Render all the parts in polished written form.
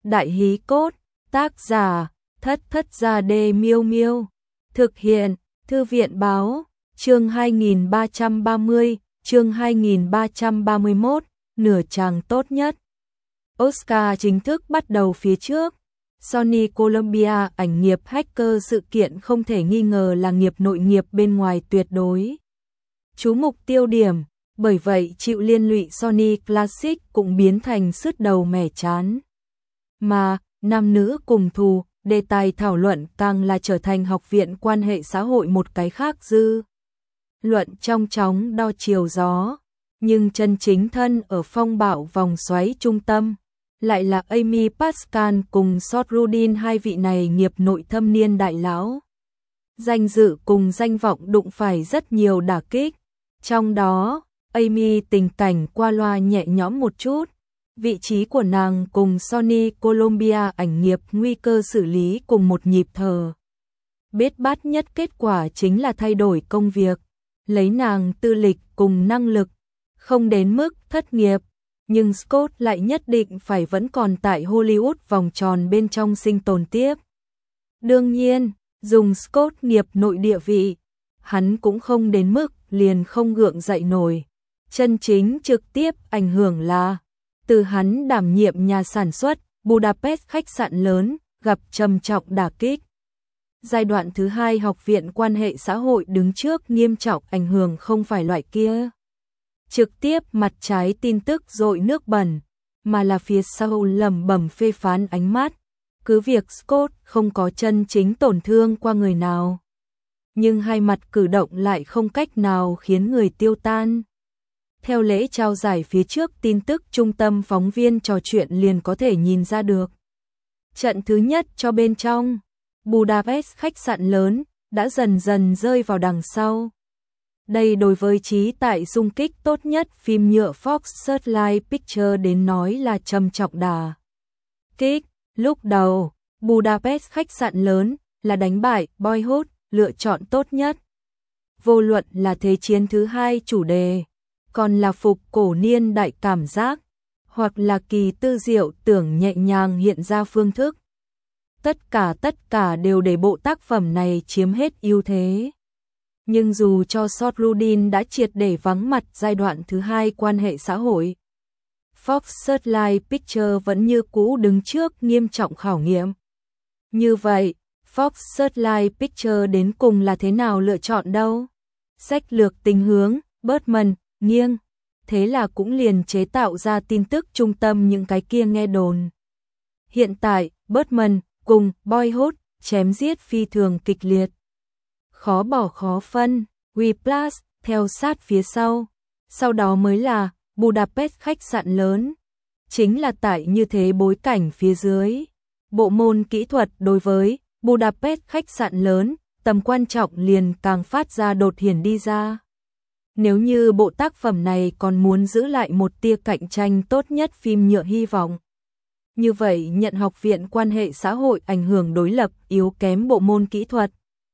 Đại hí cốt, tác giả, Thất Thất Gia Đê Miêu Miêu. Thực hiện, Thư viện báo, chương 2330, chương 2331, nửa chàng tốt nhất. Oscar chính thức bắt đầu phía trước. Sony Columbia ảnh nghiệp hacker sự kiện không thể nghi ngờ là nghiệp nội nghiệp bên ngoài tuyệt đối. Chú mục tiêu điểm, bởi vậy chịu liên lụy Sony Classic cũng biến thành sứt đầu mẻ chán. Mà, nam nữ cùng thù, đề tài thảo luận càng là trở thành học viện quan hệ xã hội một cái khác dư. Luận trong chóng đo chiều gió, nhưng chân chính thân ở phong bạo vòng xoáy trung tâm, lại là Amy Pascal cùng Seth Rudin, hai vị này nghiệp nội thâm niên đại lão. Danh dự cùng danh vọng đụng phải rất nhiều đả kích, trong đó, Amy tình cảnh qua loa nhẹ nhõm một chút. Vị trí của nàng cùng Sony Columbia ảnh nghiệp nguy cơ xử lý cùng một nhịp thở. Bết bát nhất kết quả chính là thay đổi công việc, lấy nàng tư lịch cùng năng lực, không đến mức thất nghiệp, nhưng Scott lại nhất định phải vẫn còn tại Hollywood vòng tròn bên trong sinh tồn tiếp. Đương nhiên, dùng Scott nghiệp nội địa vị, hắn cũng không đến mức liền không gượng dậy nổi. Chân chính trực tiếp ảnh hưởng là từ hắn đảm nhiệm nhà sản xuất Budapest khách sạn lớn, gặp trầm trọng đả kích. Giai đoạn thứ hai học viện quan hệ xã hội đứng trước nghiêm trọng ảnh hưởng không phải loại kia. Trực tiếp mặt trái tin tức dội nước bẩn, mà là phía sau lẩm bẩm phê phán ánh mắt. Cứ việc Scott không có chân chính tổn thương qua người nào, nhưng hai mặt cử động lại không cách nào khiến người tiêu tan. Theo lễ trao giải phía trước tin tức trung tâm phóng viên trò chuyện liền có thể nhìn ra được. Trận thứ nhất cho bên trong, Budapest khách sạn lớn, đã dần dần rơi vào đằng sau. Đây đối với trí tại xung kích tốt nhất phim nhựa Fox Searchlight Pictures đến nói là trầm trọng đà kích. Lúc đầu, Budapest khách sạn lớn là đánh bại Boyhood, lựa chọn tốt nhất. Vô luận là Thế chiến thứ hai chủ đề, còn là phục cổ niên đại cảm giác, hoặc là kỳ tư diệu tưởng nhẹ nhàng hiện ra phương thức. Tất cả đều để bộ tác phẩm này chiếm hết ưu thế. Nhưng dù cho Seth Rudin đã triệt để vắng mặt giai đoạn thứ hai quan hệ xã hội, Fox Searchlight Pictures vẫn như cũ đứng trước nghiêm trọng khảo nghiệm. Như vậy, Fox Searchlight Pictures đến cùng là thế nào lựa chọn đâu? Sách lược tình hướng, Bergman, nghiêng. Thế là cũng liền chế tạo ra tin tức trung tâm những cái kia nghe đồn. Hiện tại, Bergman cùng Boyhood chém giết phi thường kịch liệt. Khó bỏ khó phân, Whiplash theo sát phía sau đó mới là Budapest khách sạn lớn. Chính là tại như thế bối cảnh phía dưới, bộ môn kỹ thuật đối với Budapest khách sạn lớn, tầm quan trọng liền càng phát ra đột hiển đi ra. Nếu như bộ tác phẩm này còn muốn giữ lại một tia cạnh tranh tốt nhất phim nhựa hy vọng, như vậy nhận học viện quan hệ xã hội ảnh hưởng đối lập yếu kém bộ môn kỹ thuật,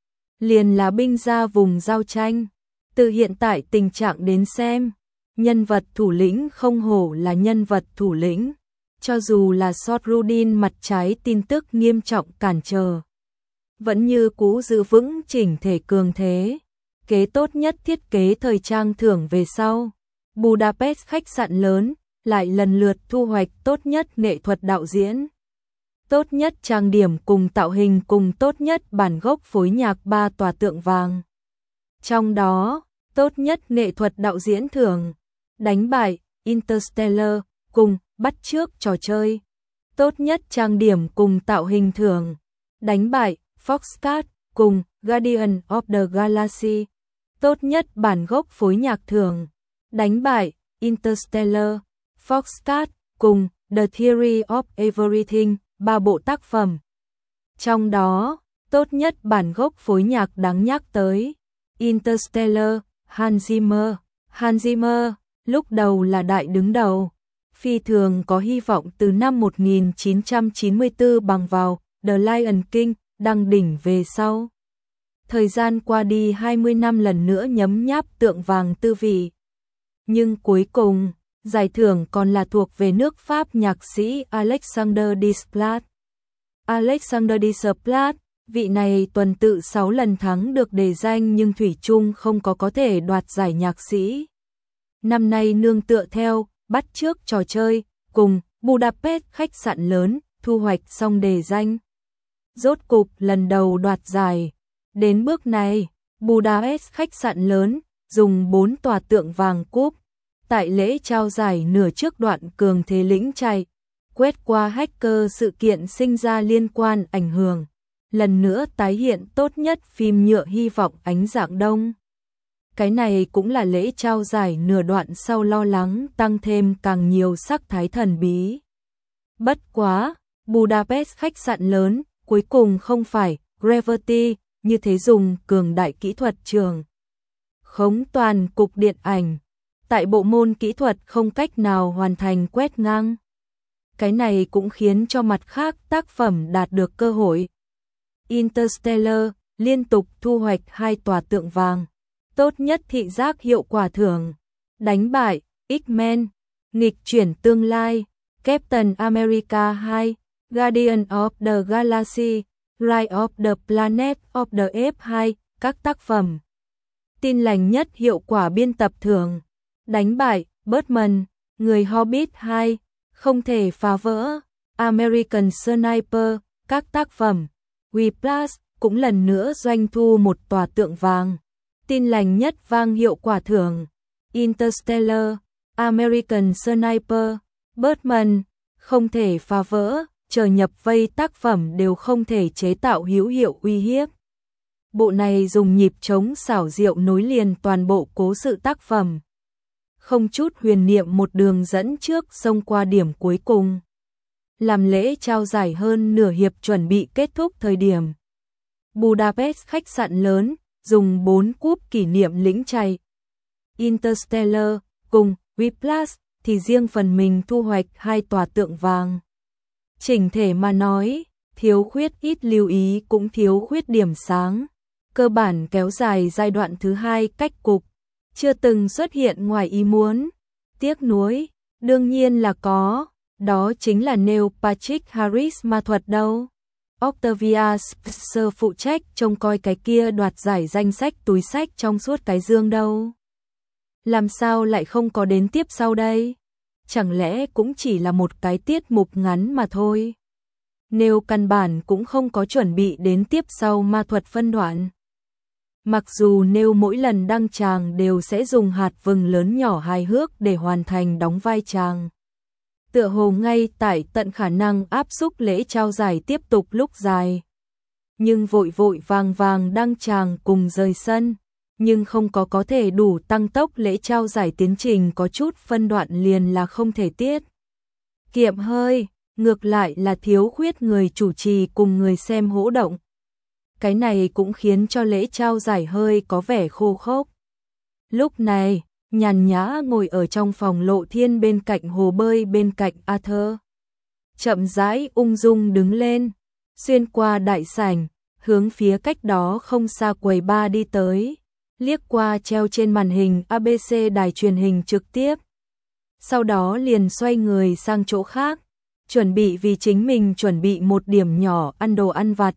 liền là binh ra vùng giao tranh. Từ hiện tại tình trạng đến xem, nhân vật thủ lĩnh không hổ là nhân vật thủ lĩnh, cho dù là Seth Rudin mặt trái tin tức nghiêm trọng cản trở, vẫn như cũ giữ vững chỉnh thể cường thế. Kế tốt nhất thiết kế thời trang thưởng về sau, Budapest khách sạn lớn lại lần lượt thu hoạch tốt nhất nghệ thuật đạo diễn, tốt nhất trang điểm cùng tạo hình cùng tốt nhất bản gốc phối nhạc 3 tòa tượng vàng. Trong đó, tốt nhất nghệ thuật đạo diễn thưởng, đánh bại Interstellar cùng bắt chước trò chơi. Tốt nhất trang điểm cùng tạo hình thưởng, đánh bại Foxcat cùng Guardian of the Galaxy. Tốt nhất bản gốc phối nhạc thưởng, đánh bại Interstellar, Foxcat cùng The Theory of Everything, 3 bộ tác phẩm. Trong đó, tốt nhất bản gốc phối nhạc đáng nhắc tới Interstellar, Hans Zimmer. Hans Zimmer lúc đầu là đại đứng đầu, phi thường có hy vọng từ năm 1994 bằng vào The Lion King đăng đỉnh về sau. Thời gian qua đi 20 năm lần nữa nhấm nháp tượng vàng tư vị. Nhưng cuối cùng, Giải thưởng còn là thuộc về nước Pháp nhạc sĩ Alexander Desplat. Alexander Desplat, vị này tuần tự 6 lần thắng được đề danh nhưng thủy chung không có thể đoạt giải nhạc sĩ. Năm nay nương tựa theo, bắt chước trò chơi, cùng Budapest khách sạn lớn, thu hoạch xong đề danh. Rốt cục lần đầu đoạt giải. Đến bước này, Budapest khách sạn lớn, dùng 4 tòa tượng vàng cúp. Tại lễ trao giải nửa trước đoạn cường thế lĩnh chạy, quét qua hacker sự kiện sinh ra liên quan ảnh hưởng. Lần nữa tái hiện tốt nhất phim nhựa hy vọng ánh dạng đông. Cái này cũng là lễ trao giải nửa đoạn sau lo lắng tăng thêm càng nhiều sắc thái thần bí. Bất quá, Budapest khách sạn lớn, cuối cùng không phải Gravity, như thế dùng cường đại kỹ thuật trường. Khống toàn cục điện ảnh, tại bộ môn kỹ thuật không cách nào hoàn thành quét ngang. Cái này cũng khiến cho mặt khác tác phẩm đạt được cơ hội. Interstellar liên tục thu hoạch 2 tòa tượng vàng, tốt nhất thị giác hiệu quả thưởng, đánh bại X-Men, nghịch chuyển tương lai, Captain America 2, Guardian of the Galaxy, Rise of the Planet of the Apes 2, các tác phẩm. Tin lành nhất hiệu quả biên tập thưởng, đánh bại Birdman, Người Hobbit 2, Không thể phá vỡ, American Sniper, các tác phẩm. Whiplash cũng lần nữa doanh thu 1 tòa tượng vàng. Tin lành nhất vang hiệu quả thưởng, Interstellar, American Sniper, Birdman, Không thể phá vỡ, chờ nhập vây tác phẩm đều không thể chế tạo hữu hiệu uy hiếp. Bộ này dùng nhịp trống xảo diệu nối liền toàn bộ cố sự tác phẩm. Không chút huyền niệm một đường dẫn trước xông qua điểm cuối cùng. Làm lễ trao giải hơn nửa hiệp chuẩn bị kết thúc thời điểm. Budapest khách sạn lớn, dùng 4 cúp kỷ niệm lĩnh chạy. Interstellar, cùng Whiplash, thì riêng phần mình thu hoạch 2 tòa tượng vàng. Chỉnh thể mà nói, thiếu khuyết ít lưu ý cũng thiếu khuyết điểm sáng. Cơ bản kéo dài giai đoạn thứ 2 cách cục, chưa từng xuất hiện ngoài ý muốn. Tiếc nuối, đương nhiên là có, đó chính là Neil Patrick Harris ma thuật đâu. Octavia Spencer phụ trách trông coi cái kia đoạt giải danh sách túi sách trong suốt cái dương đâu. Làm sao lại không có đến tiếp sau đây? Chẳng lẽ cũng chỉ là một cái tiết mục ngắn mà thôi? Neil căn bản cũng không có chuẩn bị đến tiếp sau ma thuật phân đoạn. Mặc dù Neil mỗi lần đăng tràng đều sẽ dùng hạt vừng lớn nhỏ hài hước để hoàn thành đóng vai tràng. Tựa hồ ngay tại tận khả năng áp xúc lễ trao giải tiếp tục lúc dài. Nhưng vội vội vàng vàng đăng tràng cùng rời sân, nhưng không có thể đủ tăng tốc lễ trao giải tiến trình có chút phân đoạn liền là không thể tiết. Kiệm hơi, ngược lại là thiếu khuyết người chủ trì cùng người xem hỗ động. Cái này cũng khiến cho lễ trao giải hơi có vẻ khô khốc. Lúc này, nhàn nhã ngồi ở trong phòng Lộ Thiên bên cạnh hồ bơi bên cạnh Arthur. Chậm rãi ung dung đứng lên, xuyên qua đại sảnh, hướng phía cách đó không xa quầy bar đi tới, liếc qua treo trên màn hình ABC đài truyền hình trực tiếp. Sau đó liền xoay người sang chỗ khác, chuẩn bị vì chính mình chuẩn bị một điểm nhỏ ăn đồ ăn vặt.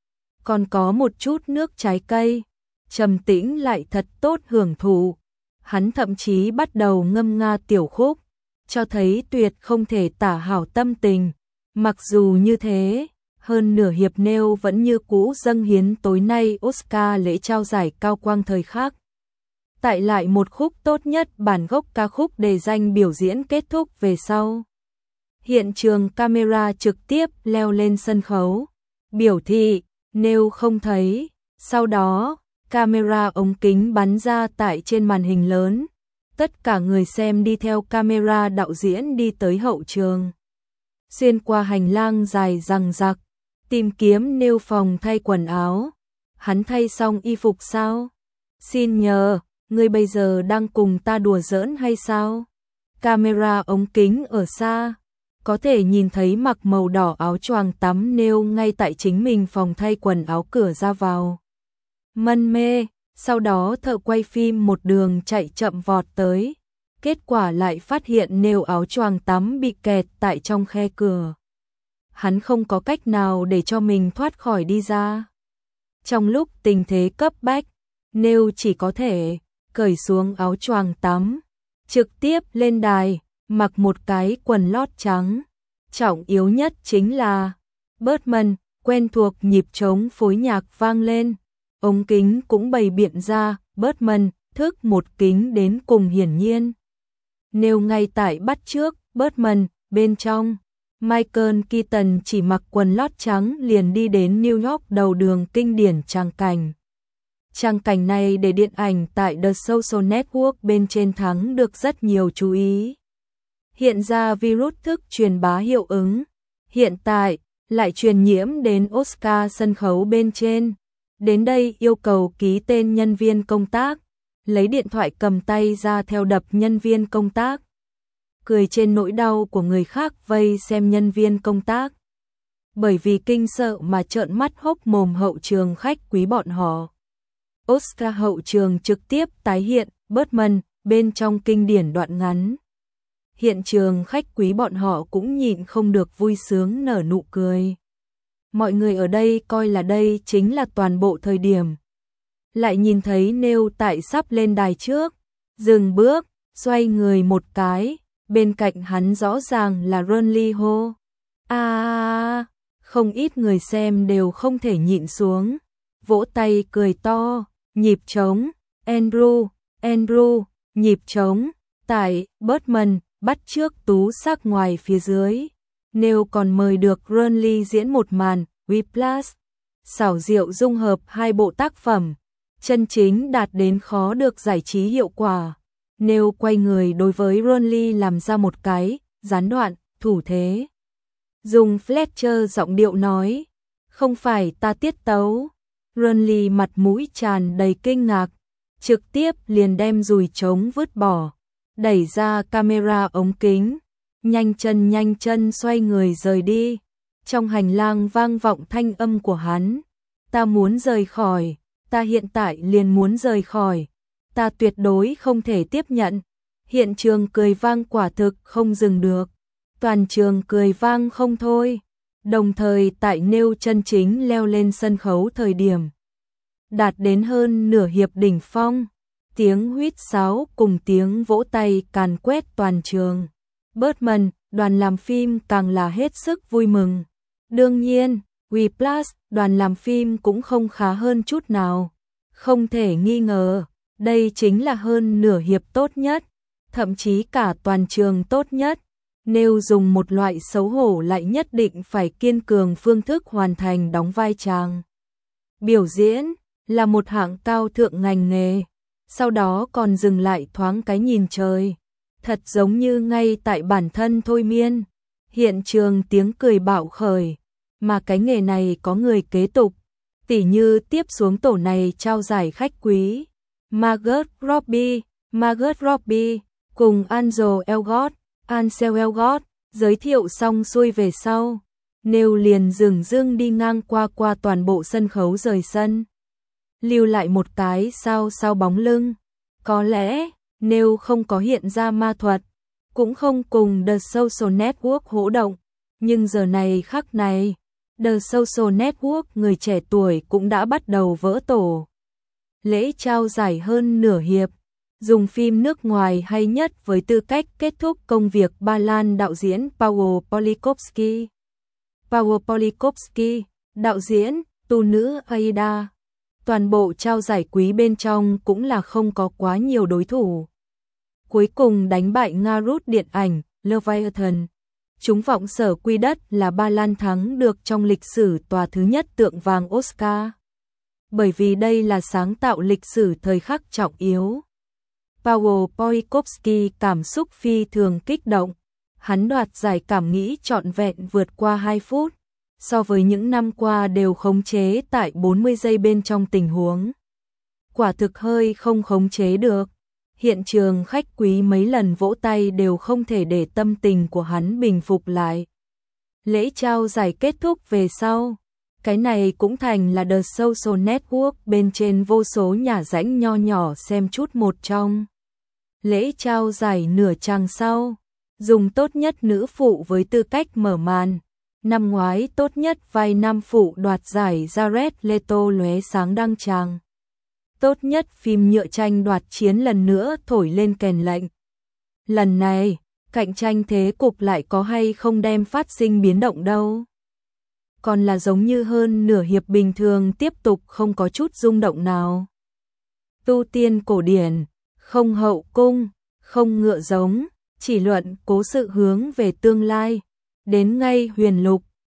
Còn có một chút nước trái cây, trầm tĩnh lại thật tốt hưởng thụ. Hắn thậm chí bắt đầu ngâm nga tiểu khúc, cho thấy tuyệt không thể tả hảo tâm tình. Mặc dù như thế, hơn nửa hiệp Neil vẫn như cũ dâng hiến tối nay Oscar lễ trao giải cao quang thời khắc. Tại lại một khúc tốt nhất bản gốc ca khúc đề danh biểu diễn kết thúc về sau. Hiện trường camera trực tiếp leo lên sân khấu, biểu thị Neil không thấy, sau đó camera ống kính bắn ra tại trên màn hình lớn. Tất cả người xem đi theo camera đạo diễn đi tới hậu trường. Xuyên qua hành lang dài dằng dặc, tìm kiếm Neil phòng thay quần áo. Hắn thay xong y phục sao? Xin nhờ, ngươi bây giờ đang cùng ta đùa giỡn hay sao? Camera ống kính ở xa, có thể nhìn thấy mặc màu đỏ áo choàng tắm Neil ngay tại chính mình phòng thay quần áo cửa ra vào. Mân mê, sau đó thợ quay phim một đường chạy chậm vọt tới. kết quả lại phát hiện nêu áo choàng tắm bị kẹt tại trong khe cửa. Hắn không có cách nào để cho mình thoát khỏi đi ra. Trong lúc tình thế cấp bách, nêu chỉ có thể cởi xuống áo choàng tắm, trực tiếp lên đài, mặc một cái quần lót trắng. Trọng yếu nhất chính là Birdman, quen thuộc nhịp trống phối nhạc vang lên. Ống kính cũng bày biện ra, Birdman thức một kính đến cùng hiển nhiên. Nêu ngay tại bắt trước, Birdman, bên trong. Michael Keaton chỉ mặc quần lót trắng liền đi đến New York đầu đường kinh điển trang cảnh. Trang cảnh này để điện ảnh tại The Social Network bên trên thắng được rất nhiều chú ý. Hiện ra virus thức truyền bá hiệu ứng. Hiện tại, lại truyền nhiễm đến Oscar sân khấu bên trên. Đến đây yêu cầu ký tên nhân viên công tác. Lấy điện thoại cầm tay ra theo đập nhân viên công tác. Cười trên nỗi đau của người khác vây xem nhân viên công tác. Bởi vì kinh sợ mà trợn mắt hốc mồm hậu trường khách quý bọn họ. Oscar hậu trường trực tiếp tái hiện Birdman bên trong kinh điển đoạn ngắn. Hiện trường khách quý bọn họ cũng nhịn không được vui sướng nở nụ cười. Mọi người ở đây coi là đây chính là toàn bộ thời điểm. Lại nhìn thấy nêu tại sắp lên đài trước, dừng bước, xoay người một cái, bên cạnh hắn rõ ràng là Ron Lee Ho. Không ít người xem đều không thể nhịn xuống, vỗ tay cười to, nhịp trống, Andrew, nhịp trống, tại Birdman, bắt trước tú sắc ngoài phía dưới. Nêu còn mời được Ron Lee diễn một màn, Whiplash, xảo diệu dung hợp hai bộ tác phẩm, chân chính đạt đến khó được giải trí hiệu quả. Nêu quay người đối với Ron Lee làm ra một cái gián đoạn, thủ thế. Dùng Fletcher giọng điệu nói, không phải ta tiết tấu. Ron Lee mặt mũi tràn đầy kinh ngạc, trực tiếp liền đem dùi trống vứt bỏ, đẩy ra camera ống kính, nhanh chân xoay người rời đi. Trong hành lang vang vọng thanh âm của hắn, ta muốn rời khỏi, ta hiện tại liền muốn rời khỏi, ta tuyệt đối không thể tiếp nhận. Hiện trường cười vang quả thực không dừng được, toàn trường cười vang không thôi. Đồng thời tại nêu chân chính leo lên sân khấu thời điểm, đạt đến hơn nửa hiệp đỉnh phong, tiếng huýt sáo cùng tiếng vỗ tay càn quét toàn trường. Birdman, đoàn làm phim càng là hết sức vui mừng. Đương nhiên, Whiplash, đoàn làm phim cũng không khá hơn chút nào. Không thể nghi ngờ, đây chính là hơn nửa hiệp tốt nhất, thậm chí cả toàn trường tốt nhất. Nếu dùng một loại xấu hổ lại nhất định phải kiên cường phương thức hoàn thành đóng vai chàng. Biểu diễn là một hạng cao thượng ngành nghề, sau đó còn dừng lại thoáng cái nhìn trời. Thật giống như ngay tại bản thân thôi miên, hiện trường tiếng cười bạo khởi, mà cái nghề này có người kế tục, tỉ như tiếp xuống tổ này trao giải khách quý, Margot Robbie, cùng Ansel Elgort, giới thiệu xong xuôi về sau, Nêu liền dừng dưng đi ngang qua toàn bộ sân khấu rời sân, lưu lại một cái sao bóng lưng. Có lẽ Nêu không có hiện ra ma thuật, cũng không cùng The Social Network hỗ động, nhưng giờ này khắc này, The Social Network người trẻ tuổi cũng đã bắt đầu vỡ tổ. Lễ trao giải hơn nửa hiệp, dùng phim nước ngoài hay nhất với tư cách kết thúc công việc Ba Lan đạo diễn Paweł Polikovski, đạo diễn, tu nữ Aida. Toàn bộ trao giải quý bên trong cũng là không có quá nhiều đối thủ. Cuối cùng đánh bại Nga rút điện ảnh, Leviathan. Chúng vọng sở quy đất là Ba Lan thắng được trong lịch sử tòa thứ nhất tượng vàng Oscar. Bởi vì đây là sáng tạo lịch sử thời khắc trọng yếu. Paweł Polikovski cảm xúc phi thường kích động. Hắn đoạt giải cảm nghĩ trọn vẹn vượt qua 2 phút. So với những năm qua đều khống chế tại 40 giây bên trong tình huống. Quả thực hơi không khống chế được. Hiện trường khách quý mấy lần vỗ tay đều không thể để tâm tình của hắn bình phục lại. Lễ trao giải kết thúc về sau. Cái này cũng thành là The Social Network bên trên vô số nhà rãnh nho nhỏ xem chút một trong. Lễ trao giải nửa chặng sau, dùng tốt nhất nữ phụ với tư cách mở màn. Năm ngoái tốt nhất vai nam phụ đoạt giải Jared Leto lóe sáng đăng tràng. Tốt nhất phim nhựa tranh đoạt chiến lần nữa thổi lên kèn lệnh. Lần này, cạnh tranh thế cục lại có hay không đem phát sinh biến động đâu. Còn là giống như hơn nửa hiệp bình thường tiếp tục không có chút rung động nào. Tu tiên cổ điển, không hậu cung, không ngựa giống, chỉ luận cố sự hướng về tương lai. Đến ngay huyền lục,